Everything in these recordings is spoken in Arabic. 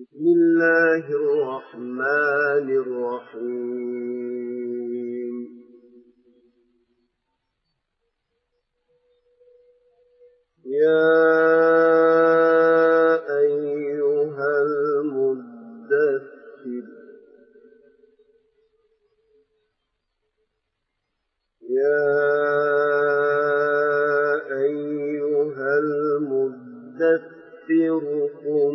بسم الله الرحمن الرحيم. يا أيها المدثر قم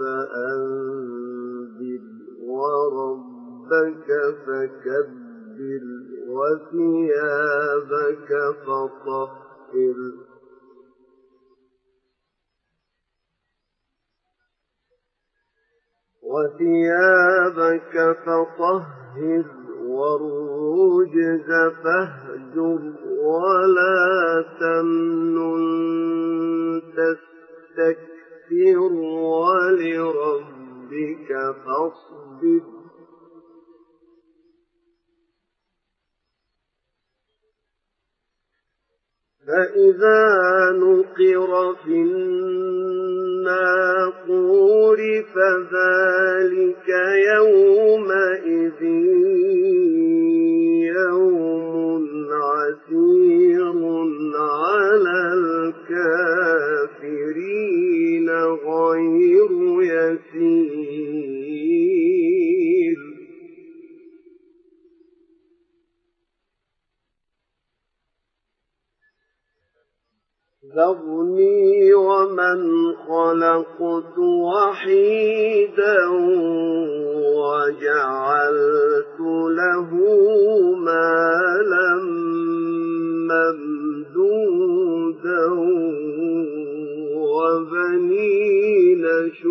فأنذر وربك فكبر وثيابك فطهر والرجز فاهجر ولا تمنن تستكثر ولربك فاصبر فإذا نقر في الناقور فذلك يومئذ يوم عسير على الكافرين غير يسير. ذرني ومن خلقت وحيدا وجعلت له مالا ممدودا وبنين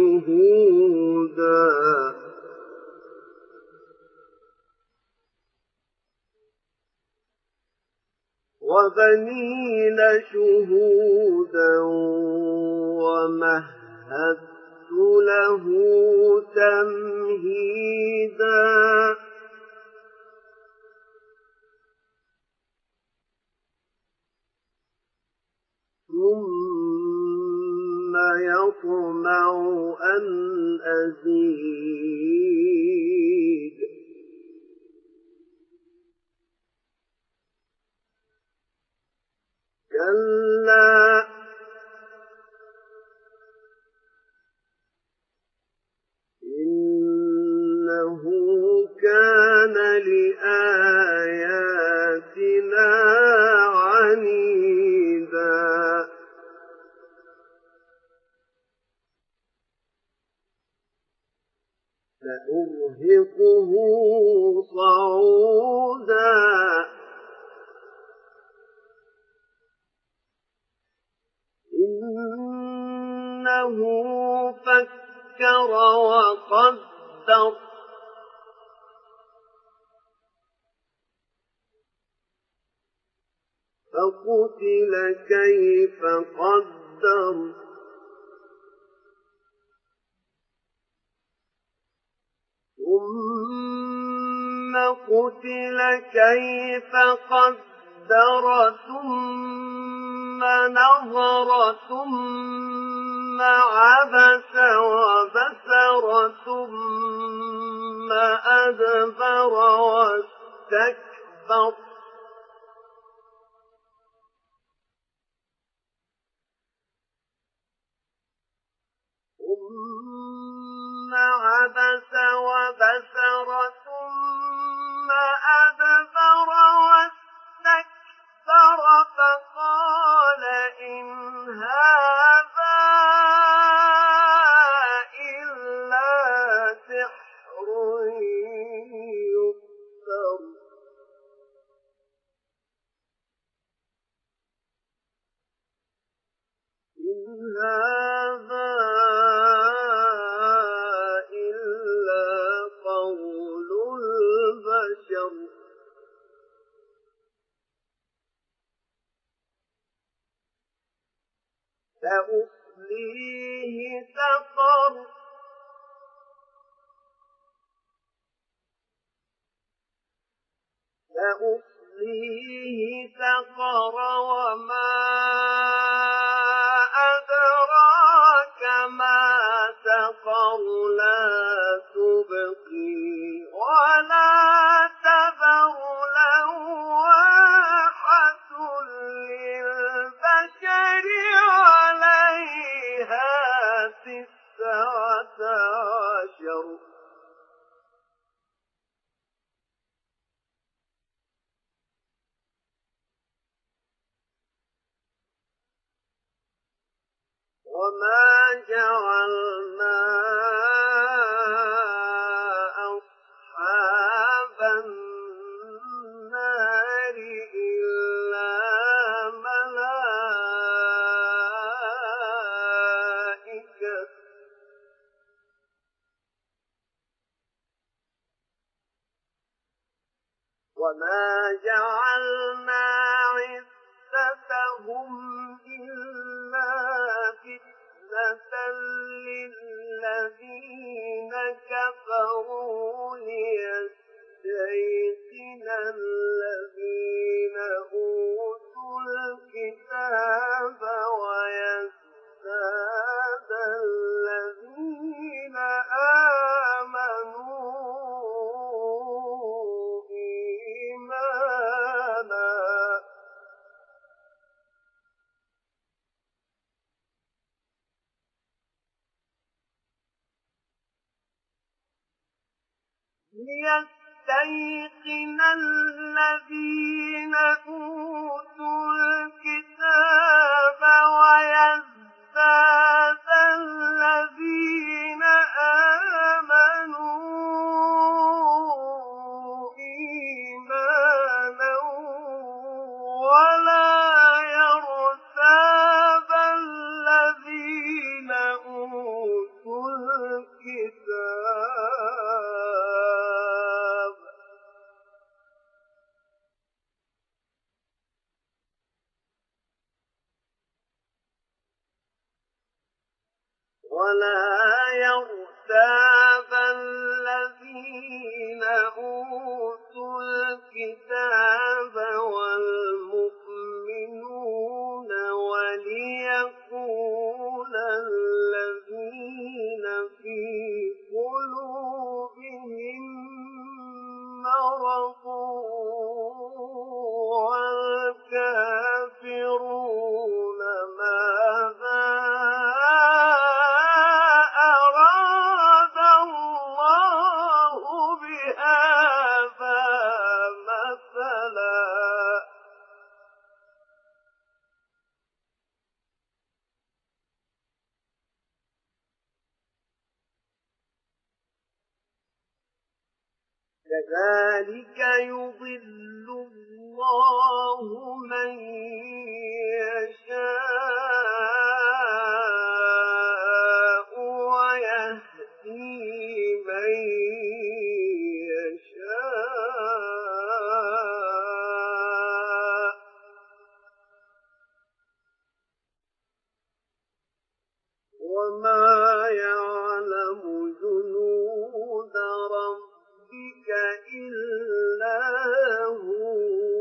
شهودا ومهدت له تمهيدا ثم يطمع أن أزيد كلا إنه كان لآياتنا عنيدا سأرهقه صعودا إنه فكر وقدر فقتل كيف قدر ثم قتل كيف قدر ثم نظر ثم عبس وبسر ثم أدبر واستكبر ثم عبس وبسر ثم أدبر واستكبر فقال إن هذا إلا سحر يؤثر إن هذا إلا قول البشر سأصليه سقر وما أدراك ما سقر تذر لا تبقي ولا تذر لواحة للبشر عليها 19. وما جعلنا أصحاب النار إلا ملائكة وما جعلنا عدتهم إلا فتنة للذين كفروا ليستيقن الذين أوتوا الكتاب ويزداد الذين آمنوا إيمانا ليستيقن الذين أوتوا الكتاب ويزداد الذين آمنوا إيمانا ولا يرتاب الذين أوتوا الكتاب والمؤمنون وليقول الذين في قلوبهم مرض والكافرون ماذا أراد الله بهذا مثلا كذلك يضل الله من يشاء ويهدي من يشاء وما يعلم جنود ربك إلا هو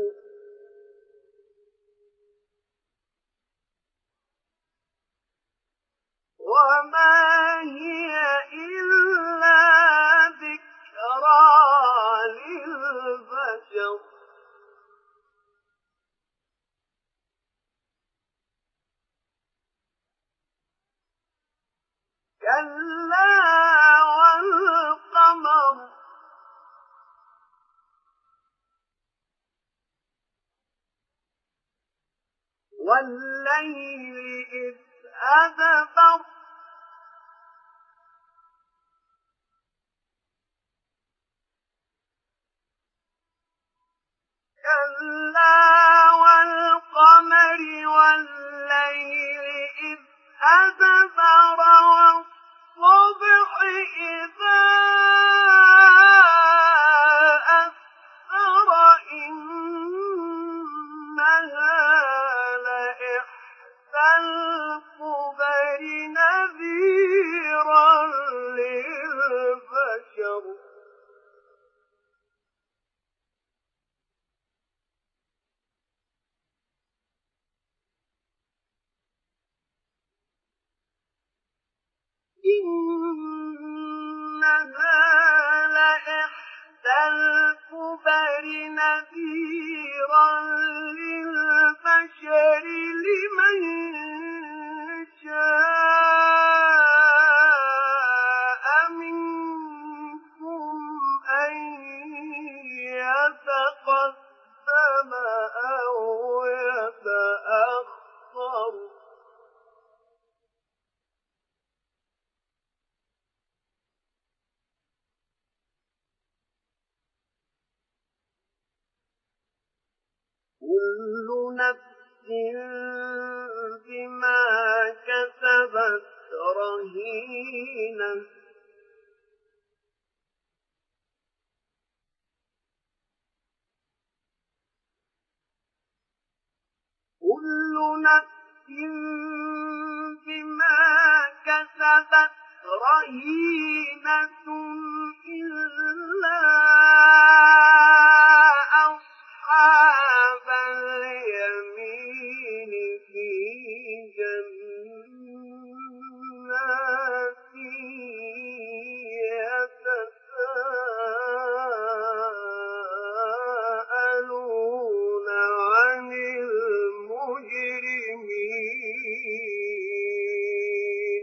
وما هي إلا ذكرى للبشر كلا والقمر والليل إذ أدبر كلا والقمر والليل إذ أدبر والصبح إذا أسفر إنها لإحدى الكبر نذيرا للبشر إن كل نفس بما كسبت رهينة كل نفس بما كسبت رهينة إلا أصحاب اليمين في جنات يتساءلون عن المجرمين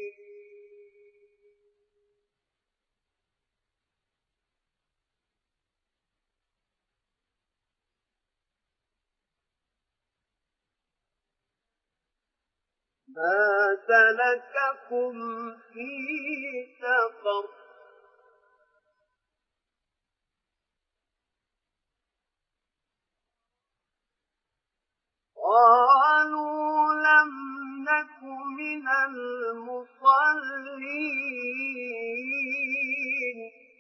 ما سلككم في سقر قالوا لم نك من المصلين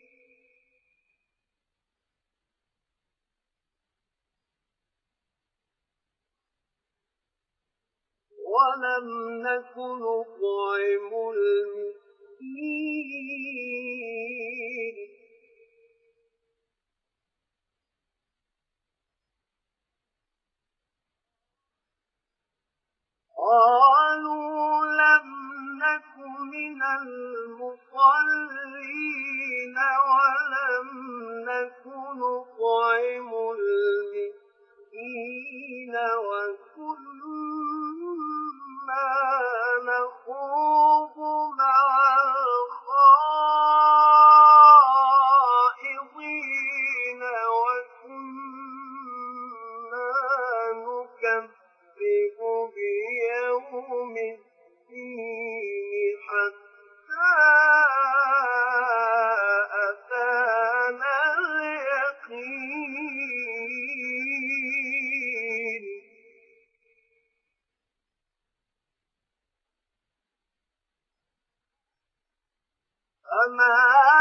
ولم نك نطعم المسكين قالوا لم نك من المصلين ولم نك نطعم المسكين وكنا نخوض مع الخائضين وكنا نكذب بيوم الدين حتى أتانا اليقين فما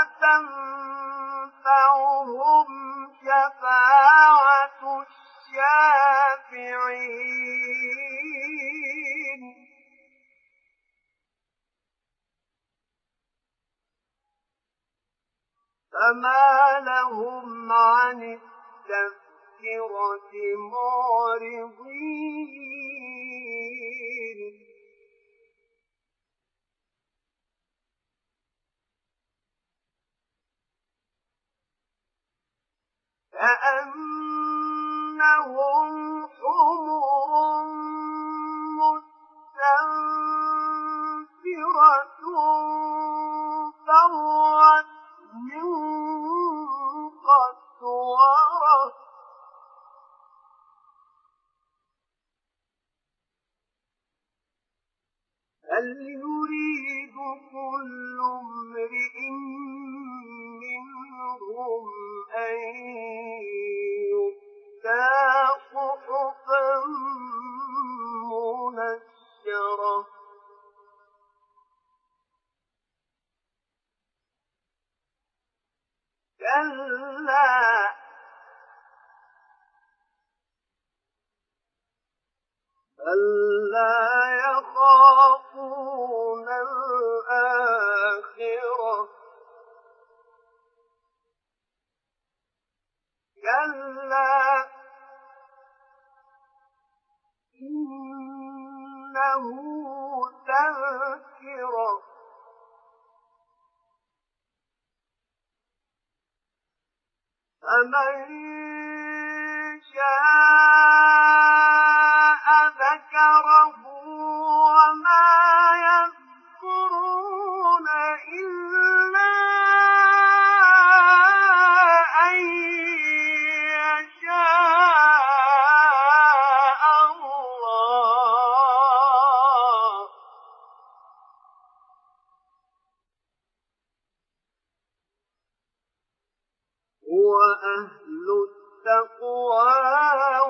تنفعهم شفاعة الشافعين فما لهم عن التذكرة معرضين كأنهم حمر مستنفرة فرت من قسورة هل يريد كل امرئ منهم أن يؤتى صحفا منشرة كلا بل لا يخافون الآخرة كلا إنه تذكرة فمن شاء ذكره وما يذكرون إلا أن يشاء الله هو أهل التقوى